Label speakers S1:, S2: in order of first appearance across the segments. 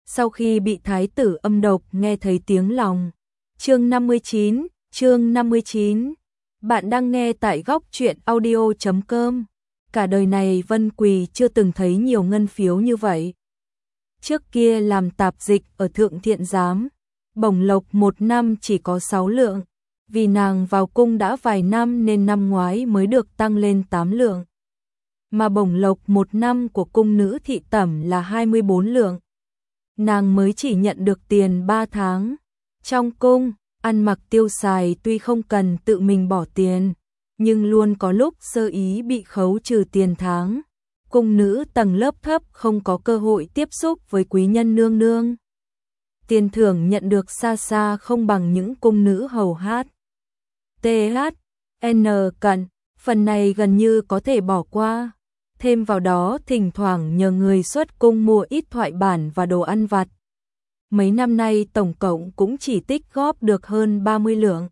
S1: sau khi bị thái tử âm độc nghe thấy tiếng lòng. Chương 59. Bạn đang nghe tại góc truyện audio.com. Cả đời này Vân Quỳ chưa từng thấy nhiều ngân phiếu như vậy. Trước kia làm tạp dịch ở Thượng Thiện Giám, bổng lộc một năm chỉ có 6 lượng. Vì nàng vào cung đã vài năm nên năm ngoái mới được tăng lên 8 lượng. Mà bổng lộc một năm của cung nữ thị tẩm là 24 lượng. Nàng mới chỉ nhận được tiền 3 tháng. Trong cung, ăn mặc tiêu xài tuy không cần tự mình bỏ tiền, nhưng luôn có lúc sơ ý bị khấu trừ tiền tháng. Cung nữ tầng lớp thấp không có cơ hội tiếp xúc với quý nhân nương nương. Tiền thưởng nhận được xa xa không bằng những cung nữ hầu hát. THN cận, phần này gần như có thể bỏ qua. Thêm vào đó thỉnh thoảng nhờ người xuất cung mua ít thoại bản và đồ ăn vặt. Mấy năm nay tổng cộng cũng chỉ tích góp được hơn 30 lượng.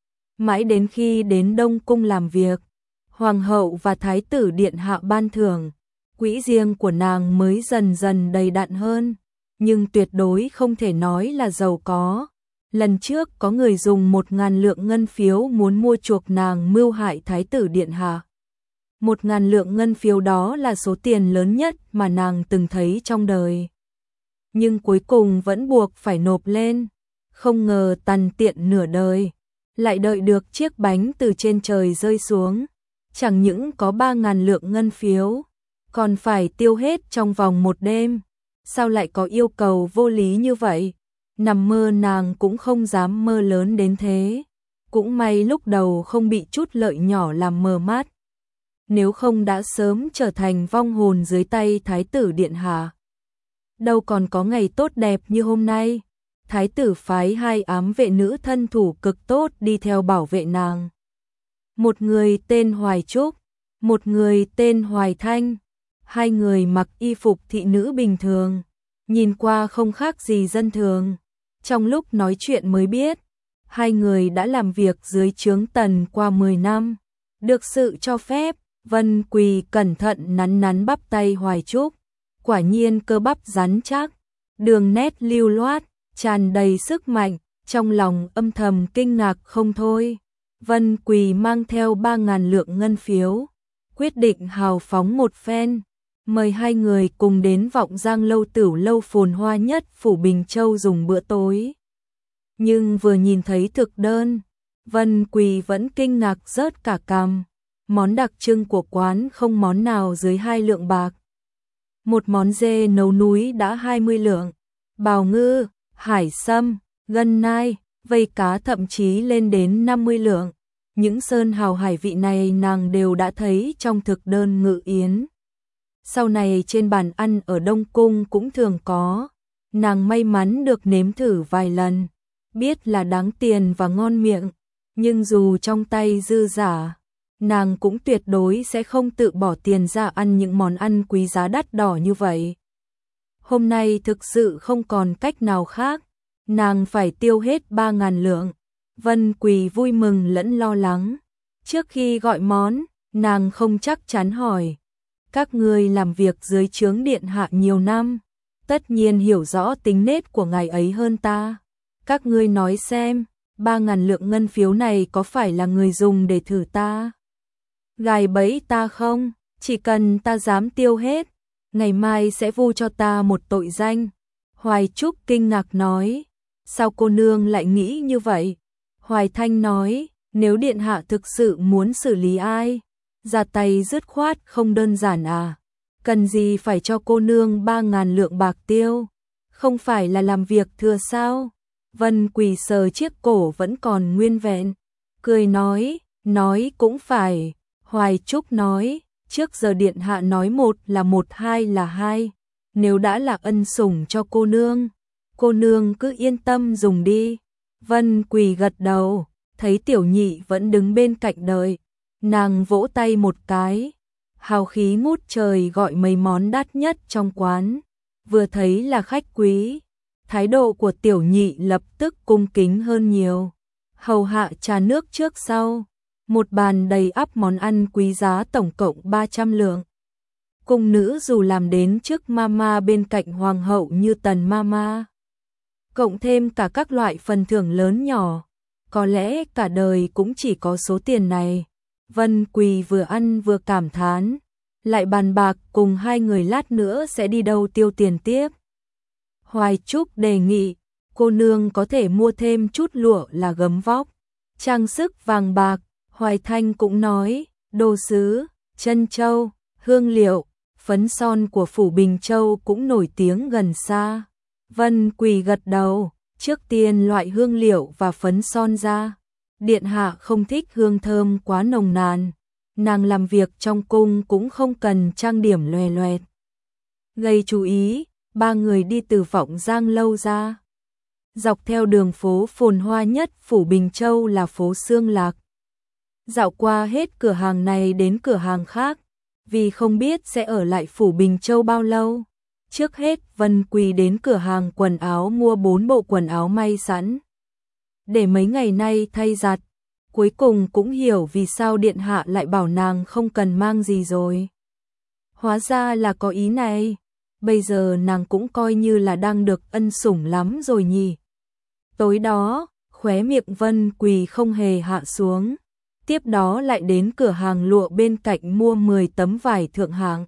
S1: Mãi đến khi đến Đông Cung làm việc, Hoàng hậu và Thái tử Điện Hạ ban thưởng, quỹ riêng của nàng mới dần dần đầy đặn hơn, nhưng tuyệt đối không thể nói là giàu có. Lần trước có người dùng 1.000 lượng ngân phiếu muốn mua chuộc nàng mưu hại Thái tử Điện Hạ. 1.000 lượng ngân phiếu đó là số tiền lớn nhất mà nàng từng thấy trong đời. Nhưng cuối cùng vẫn buộc phải nộp lên. Không ngờ tằn tiện nửa đời, lại đợi được chiếc bánh từ trên trời rơi xuống. Chẳng những có 3.000 lượng ngân phiếu, còn phải tiêu hết trong vòng một đêm. Sao lại có yêu cầu vô lý như vậy? Nằm mơ nàng cũng không dám mơ lớn đến thế. Cũng may lúc đầu không bị chút lợi nhỏ làm mờ mắt. Nếu không đã sớm trở thành vong hồn dưới tay Thái tử Điện Hạ. Đâu còn có ngày tốt đẹp như hôm nay. Thái tử phái 2 ám vệ nữ thân thủ cực tốt đi theo bảo vệ nàng. Một người tên Hoài Trúc, một người tên Hoài Thanh. 2 người mặc y phục thị nữ bình thường, nhìn qua không khác gì dân thường. Trong lúc nói chuyện mới biết, 2 người đã làm việc dưới trướng Tần qua 10 năm. Được sự cho phép, Vân Quỳ cẩn thận nắn bắp tay Hoài Trúc. Quả nhiên cơ bắp rắn chắc, đường nét lưu loát, tràn đầy sức mạnh, trong lòng âm thầm kinh ngạc không thôi. Vân Quỳ mang theo 3.000 lượng ngân phiếu, quyết định hào phóng một phen, mời 2 người cùng đến Vọng Giang lâu tửu lâu phồn hoa nhất phủ Bình Châu dùng bữa tối. Nhưng vừa nhìn thấy thực đơn, Vân Quỳ vẫn kinh ngạc rớt cả cằm. Món đặc trưng của quán không món nào dưới 2 lượng bạc. Một món dê nấu núi đã 20 lượng, bào ngư, hải sâm, gân nai, vây cá thậm chí lên đến 50 lượng. Những sơn hào hải vị này nàng đều đã thấy trong thực đơn Ngự Yến. Sau này trên bàn ăn ở Đông Cung cũng thường có. Nàng may mắn được nếm thử vài lần, biết là đáng tiền và ngon miệng. Nhưng dù trong tay dư giả, nàng cũng tuyệt đối sẽ không tự bỏ tiền ra ăn những món ăn quý giá đắt đỏ như vậy. Hôm nay thực sự không còn cách nào khác, nàng phải tiêu hết 3.000 lượng. Vân Quỳ vui mừng lẫn lo lắng. Trước khi gọi món, nàng không chắc chắn hỏi. Các ngươi làm việc dưới trướng Điện Hạ nhiều năm, tất nhiên hiểu rõ tính nết của ngài ấy hơn ta. Các ngươi nói xem, 3.000 lượng ngân phiếu này có phải là người dùng để thử ta? Gài bẫy ta không? Chỉ cần ta dám tiêu hết, ngày mai sẽ vu cho ta một tội danh. Hoài Trúc kinh ngạc nói, sao cô nương lại nghĩ như vậy? Hoài Thanh nói, nếu Điện Hạ thực sự muốn xử lý ai, ra tay dứt khoát không đơn giản à? Cần gì phải cho cô nương 3.000 lượng bạc tiêu? Không phải là làm việc thừa sao? Vân Quỳ sờ chiếc cổ vẫn còn nguyên vẹn, cười nói cũng phải. Hoài Trúc nói, trước giờ Điện Hạ nói 1 là 1, 2 là 2. Nếu đã là ân sủng cho cô nương cứ yên tâm dùng đi. Vân Quỳ gật đầu, thấy Tiểu Nhị vẫn đứng bên cạnh đợi. Nàng vỗ tay một cái, hào khí ngút trời gọi mấy món đắt nhất trong quán. Vừa thấy là khách quý, thái độ của Tiểu Nhị lập tức cung kính hơn nhiều. Hầu hạ trà nước trước sau. Một bàn đầy ắp món ăn quý giá tổng cộng 300 lượng. Cung nữ dù làm đến trước mama bên cạnh hoàng hậu như tần mama, cộng thêm cả các loại phần thưởng lớn nhỏ, có lẽ cả đời cũng chỉ có số tiền này. Vân Quỳ vừa ăn vừa cảm thán, lại bàn bạc cùng hai người lát nữa sẽ đi đâu tiêu tiền tiếp. Hoài Trúc đề nghị, cô nương có thể mua thêm chút lụa là gấm vóc, trang sức vàng bạc. Hoài Thanh cũng nói, đồ sứ, chân châu, hương liệu, phấn son của phủ Bình Châu cũng nổi tiếng gần xa. Vân Quỳ gật đầu, trước tiên loại hương liệu và phấn son ra. Điện hạ không thích hương thơm quá nồng nàn, nàng làm việc trong cung cũng không cần trang điểm loè loẹt. Gây chú ý, ba người đi từ Vọng Giang lâu ra. Dọc theo đường phố phồn hoa nhất phủ Bình Châu là phố Xương Lạc. Dạo qua hết cửa hàng này đến cửa hàng khác, vì không biết sẽ ở lại phủ Bình Châu bao lâu. Trước hết Vân Quỳ đến cửa hàng quần áo mua 4 bộ quần áo may sẵn, để mấy ngày nay thay giặt. Cuối cùng cũng hiểu vì sao điện hạ lại bảo nàng không cần mang gì rồi. Hóa ra là có ý này, bây giờ nàng cũng coi như là đang được ân sủng lắm rồi nhỉ. Tối đó, khóe miệng Vân Quỳ không hề hạ xuống. Tiếp đó lại đến cửa hàng lụa bên cạnh mua 10 tấm vải thượng hạng.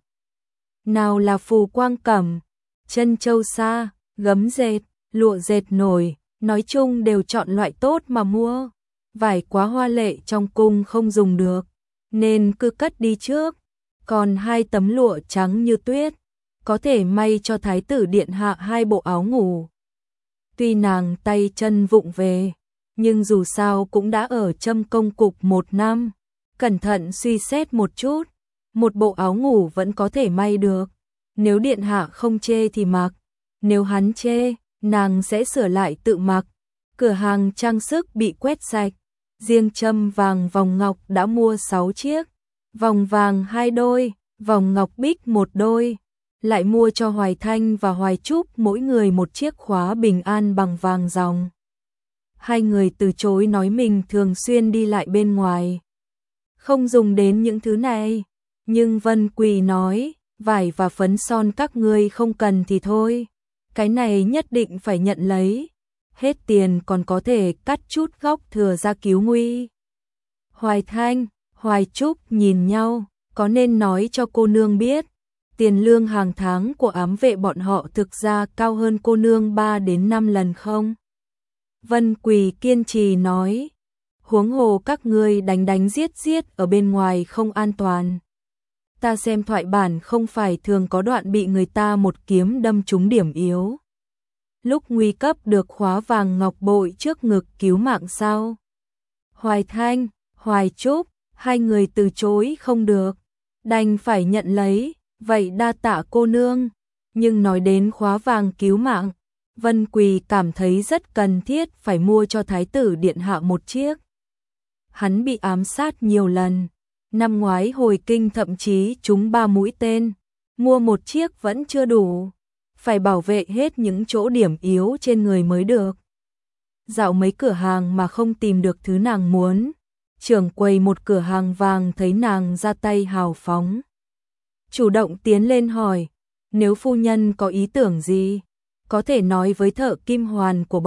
S1: Nào là phù quang cẩm, chân châu sa, gấm dệt, lụa dệt nổi, nói chung đều chọn loại tốt mà mua. Vải quá hoa lệ trong cung không dùng được, nên cứ cất đi trước. Còn 2 tấm lụa trắng như tuyết, có thể may cho thái tử điện hạ 2 bộ áo ngủ. Tuy nàng tay chân vụng về, nhưng dù sao cũng đã ở Trâm Công Cục 1 năm. Cẩn thận suy xét một chút, một bộ áo ngủ vẫn có thể may được. Nếu điện hạ không chê thì mặc, nếu hắn chê, nàng sẽ sửa lại tự mặc. Cửa hàng trang sức bị quét sạch, riêng châm vàng vòng ngọc đã mua 6 chiếc, vòng vàng 2 đôi, vòng ngọc bích 1 đôi, lại mua cho Hoài Thanh và Hoài Trúc mỗi người 1 chiếc khóa bình an bằng vàng ròng. Hai người từ chối nói mình thường xuyên đi lại bên ngoài, không dùng đến những thứ này, nhưng Vân Quỳ nói, vải và phấn son các ngươi không cần thì thôi, cái này nhất định phải nhận lấy. Hết tiền còn có thể cắt chút góc thừa ra cứu nguy. Hoài Thanh, Hoài Trúc nhìn nhau, có nên nói cho cô nương biết, tiền lương hàng tháng của ám vệ bọn họ thực ra cao hơn cô nương 3 đến 5 lần không? Vân Quỳ kiên trì nói, huống hồ các ngươi đánh giết ở bên ngoài không an toàn. Ta xem thoại bản không phải thường có đoạn bị người ta một kiếm đâm trúng điểm yếu. Lúc nguy cấp được khóa vàng ngọc bội trước ngực cứu mạng sao? Hoài Thanh, Hoài Trúc, hai người từ chối không được, đành phải nhận lấy, vậy đa tạ cô nương. Nhưng nói đến khóa vàng cứu mạng, Vân Quỳ cảm thấy rất cần thiết phải mua cho thái tử điện hạ 1 chiếc. Hắn bị ám sát nhiều lần, năm ngoái hồi kinh thậm chí trúng 3 mũi tên, mua 1 chiếc vẫn chưa đủ, phải bảo vệ hết những chỗ điểm yếu trên người mới được. Dạo mấy cửa hàng mà không tìm được thứ nàng muốn, trưởng quầy một cửa hàng vàng thấy nàng ra tay hào phóng, chủ động tiến lên hỏi, nếu phu nhân có ý tưởng gì, có thể nói với thợ kim hoàn của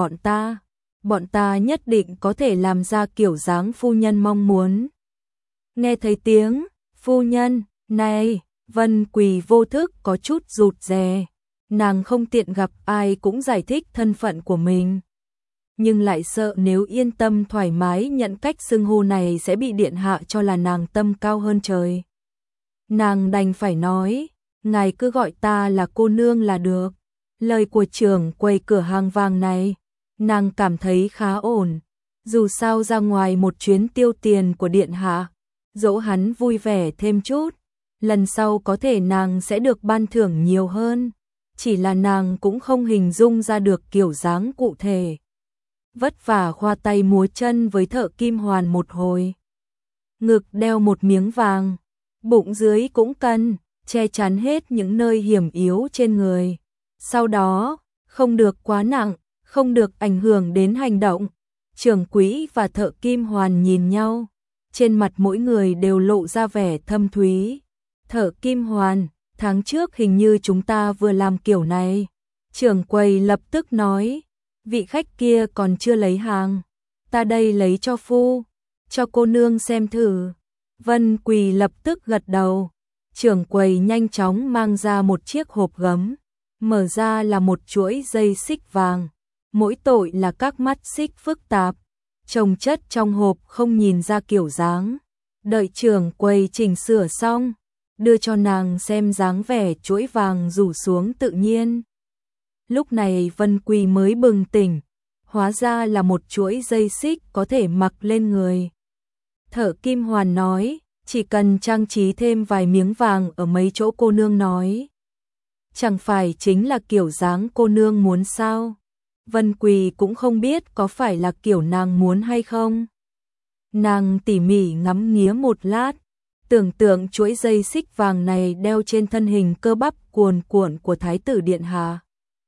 S1: bọn ta nhất định có thể làm ra kiểu dáng phu nhân mong muốn. Nghe thấy tiếng, phu nhân, này, Vân Quỳ vô thức có chút rụt rè, nàng không tiện gặp ai cũng giải thích thân phận của mình. Nhưng lại sợ nếu yên tâm thoải mái nhận cách xưng hô này sẽ bị điện hạ cho là nàng tâm cao hơn trời. Nàng đành phải nói, ngài cứ gọi ta là cô nương là được. Lời của trưởng quầy cửa hàng vàng này, nàng cảm thấy khá ổn. Dù sao ra ngoài một chuyến tiêu tiền của điện hạ, dỗ hắn vui vẻ thêm chút, lần sau có thể nàng sẽ được ban thưởng nhiều hơn. Chỉ là nàng cũng không hình dung ra được kiểu dáng cụ thể. Vất vả khoa tay múa chân với thợ kim hoàn một hồi. Ngực đeo một miếng vàng, bụng dưới cũng cân, che chắn hết những nơi hiểm yếu trên người. Sau đó, không được quá nặng, không được ảnh hưởng đến hành động. Trưởng quỹ và thợ kim hoàn nhìn nhau, trên mặt mỗi người đều lộ ra vẻ thâm thúy. Thợ kim hoàn, tháng trước hình như chúng ta vừa làm kiểu này. Trưởng quầy lập tức nói, vị khách kia còn chưa lấy hàng, ta đây lấy cho phu, cho cô nương xem thử. Vân Quỳ lập tức gật đầu. Trưởng quầy nhanh chóng mang ra một chiếc hộp gấm, mở ra là một chuỗi dây xích vàng, mỗi tội là các mắt xích phức tạp, chồng chất trong hộp không nhìn ra kiểu dáng. Đợi trưởng quầy chỉnh sửa xong, đưa cho nàng xem dáng vẻ chuỗi vàng rủ xuống tự nhiên. Lúc này Vân Quỳ mới bừng tỉnh, hóa ra là một chuỗi dây xích có thể mặc lên người. Thợ kim hoàn nói, chỉ cần trang trí thêm vài miếng vàng ở mấy chỗ cô nương nói. Chẳng phải chính là kiểu dáng cô nương muốn sao? Vân Quỳ cũng không biết có phải là kiểu nàng muốn hay không. Nàng tỉ mỉ ngắm nghía một lát, tưởng tượng chuỗi dây xích vàng này đeo trên thân hình cơ bắp cuồn cuộn của Thái tử Điện Hạ.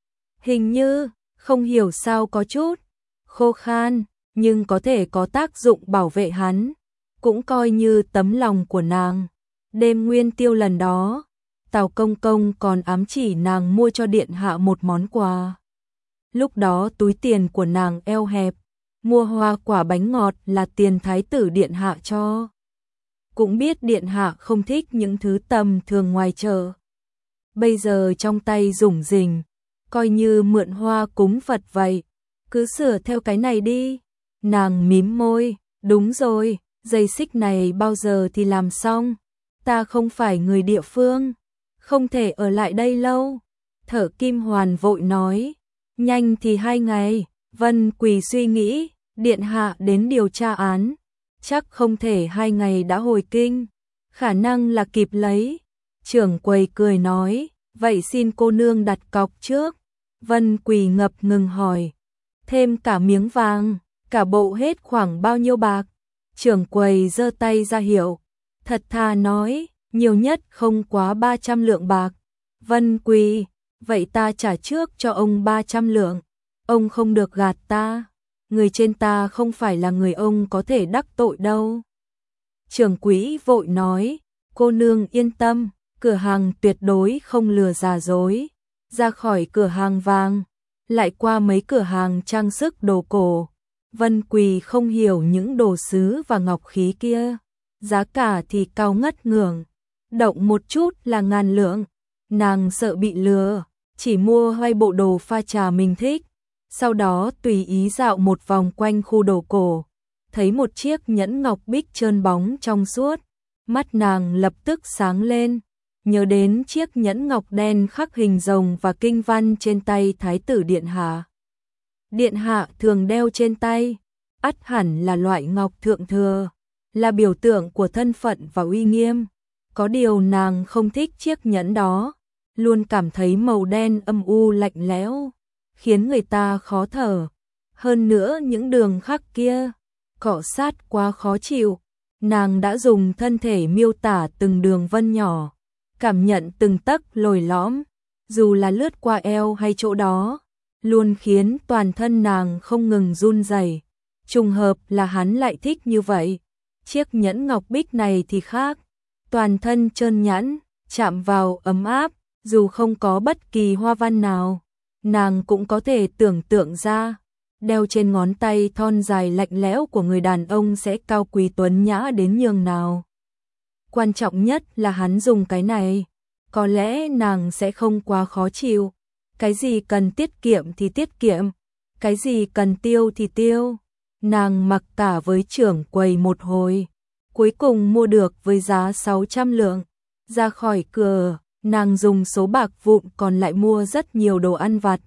S1: Hình như, không hiểu sao có chút khô khan, nhưng có thể có tác dụng bảo vệ hắn, cũng coi như tấm lòng của nàng. Đêm nguyên tiêu lần đó, Tào Công Công còn ám chỉ nàng mua cho Điện Hạ một món quà. Lúc đó túi tiền của nàng eo hẹp, mua hoa quả bánh ngọt là tiền Thái tử Điện Hạ cho. Cũng biết Điện Hạ không thích những thứ tầm thường ngoài chợ. Bây giờ trong tay rủng rỉnh, coi như mượn hoa cúng Phật vậy, cứ sửa theo cái này đi. Nàng mím môi, đúng rồi, dây xích này bao giờ thì làm xong, ta không phải người địa phương, không thể ở lại đây lâu. Thợ kim hoàn vội nói, nhanh thì 2 ngày. Vân Quỳ suy nghĩ, Điện Hạ đến điều tra án, chắc không thể 2 ngày đã hồi kinh, khả năng là kịp lấy. Trưởng quầy cười nói, vậy xin cô nương đặt cọc trước. Vân Quỳ ngập ngừng hỏi, thêm cả miếng vàng, cả bộ hết khoảng bao nhiêu bạc? Trưởng quầy giơ tay ra hiệu, thật thà nói, nhiều nhất không quá 300 lượng bạc. Vân Quỳ, vậy ta trả trước cho ông 300 lượng, ông không được gạt ta, người trên ta không phải là người ông có thể đắc tội đâu. Trưởng quỹ vội nói, cô nương yên tâm, cửa hàng tuyệt đối không lừa giả dối. Ra khỏi cửa hàng vàng, lại qua mấy cửa hàng trang sức đồ cổ. Vân Quỳ không hiểu những đồ sứ và ngọc khí kia, giá cả thì cao ngất ngưởng, động một chút là ngàn lượng. Nàng sợ bị lừa, chỉ mua 2 bộ đồ pha trà mình thích, sau đó tùy ý dạo một vòng quanh khu đồ cổ, thấy một chiếc nhẫn ngọc bích trơn bóng trong suốt, mắt nàng lập tức sáng lên, nhớ đến chiếc nhẫn ngọc đen khắc hình rồng và kinh văn trên tay Thái tử Điện Hạ. Điện Hạ thường đeo trên tay, ắt hẳn là loại ngọc thượng thừa, là biểu tượng của thân phận và uy nghiêm. Có điều nàng không thích chiếc nhẫn đó, luôn cảm thấy màu đen âm u lạnh lẽo, khiến người ta khó thở. Hơn nữa những đường khắc kia, cọ sát quá khó chịu. Nàng đã dùng thân thể miêu tả từng đường vân nhỏ, cảm nhận từng tấc lồi lõm, dù là lướt qua eo hay chỗ đó, luôn khiến toàn thân nàng không ngừng run rẩy. Trùng hợp là hắn lại thích như vậy. Chiếc nhẫn ngọc bích này thì khác, toàn thân trơn nhẵn, chạm vào ấm áp, dù không có bất kỳ hoa văn nào, nàng cũng có thể tưởng tượng ra, đeo trên ngón tay thon dài lạnh lẽo của người đàn ông sẽ cao quý tuấn nhã đến nhường nào. Quan trọng nhất là hắn dùng cái này, có lẽ nàng sẽ không quá khó chịu. Cái gì cần tiết kiệm thì tiết kiệm, cái gì cần tiêu thì tiêu. Nàng mặc cả với trưởng quầy một hồi, cuối cùng mua được với giá 600 lượng. Ra khỏi cửa, nàng dùng số bạc vụn còn lại mua rất nhiều đồ ăn vặt,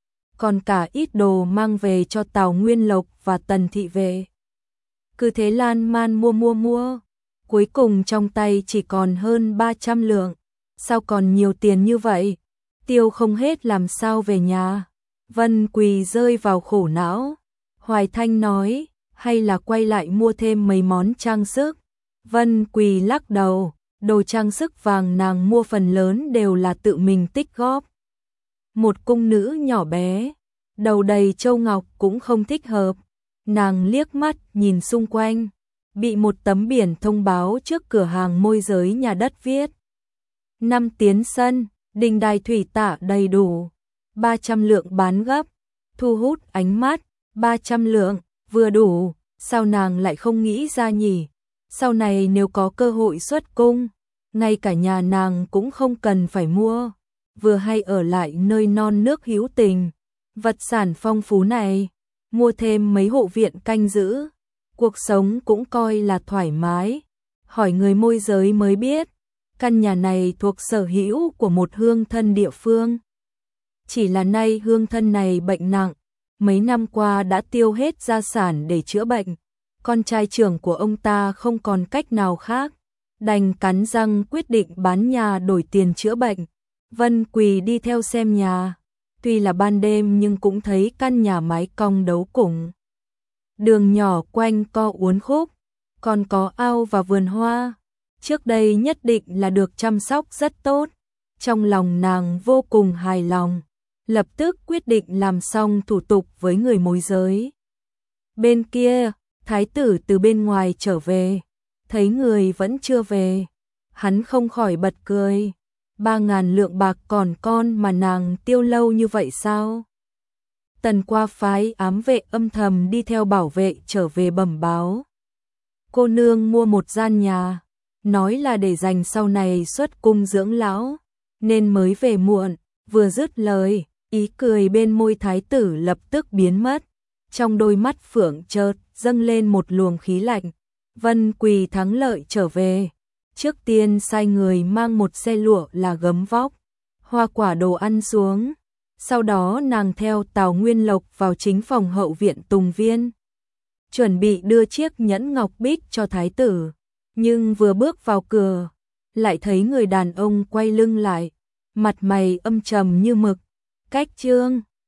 S1: còn cả ít đồ mang về cho Tào Nguyên Lộc và Tần Thị Vệ. Cứ thế lan man mua, cuối cùng trong tay chỉ còn hơn 300 lượng. Sao còn nhiều tiền như vậy? Tiêu không hết làm sao về nhà? Vân Quỳ rơi vào khổ não. Hoài Thanh nói, hay là quay lại mua thêm mấy món trang sức. Vân Quỳ lắc đầu, đồ trang sức vàng nàng mua phần lớn đều là tự mình tích góp. Một cung nữ nhỏ bé, đầu đầy châu ngọc cũng không thích hợp. Nàng liếc mắt nhìn xung quanh, bị một tấm biển thông báo trước cửa hàng môi giới nhà đất viết năm tiến sân, đình đài thủy tạ đầy đủ, 300 lượng bán gấp, thu hút ánh mắt, 300 lượng, vừa đủ, sao nàng lại không nghĩ ra nhỉ? Sau này nếu có cơ hội xuất cung, ngay cả nhà nàng cũng không cần phải mua, vừa hay ở lại nơi non nước hữu tình, vật sản phong phú này, mua thêm mấy hộ viện canh giữ, cuộc sống cũng coi là thoải mái. Hỏi người môi giới mới biết, căn nhà này thuộc sở hữu của một hương thân địa phương. Chỉ là nay hương thân này bệnh nặng, mấy năm qua đã tiêu hết gia sản để chữa bệnh, con trai trưởng của ông ta không còn cách nào khác, đành cắn răng quyết định bán nhà đổi tiền chữa bệnh. Vân Quỳ đi theo xem nhà, tuy là ban đêm nhưng cũng thấy căn nhà mái cong đấu củng. Đường nhỏ quanh co uốn khúc, còn có ao và vườn hoa, trước đây nhất định là được chăm sóc rất tốt. Trong lòng nàng vô cùng hài lòng, lập tức quyết định làm xong thủ tục với người môi giới. Bên kia, thái tử từ bên ngoài trở về, thấy người vẫn chưa về, hắn không khỏi bật cười. 3.000 lượng bạc còn con mà nàng tiêu lâu như vậy sao? Tần Qua phái ám vệ âm thầm đi theo bảo vệ trở về bẩm báo. Cô nương mua một gian nhà, nói là để dành sau này xuất cung dưỡng lão, nên mới về muộn. Vừa dứt lời, ý cười bên môi thái tử lập tức biến mất, trong đôi mắt phượng chợt dâng lên một luồng khí lạnh. Vân Quỳ thắng lợi trở về, trước tiên sai người mang một xe lụa là gấm vóc, hoa quả đồ ăn xuống. Sau đó nàng theo Tào Nguyên Lộc vào chính phòng hậu viện Tùng Viên, chuẩn bị đưa chiếc nhẫn ngọc bích cho thái tử, nhưng vừa bước vào cửa, lại thấy người đàn ông quay lưng lại, mặt mày âm trầm như mực. Cách Trương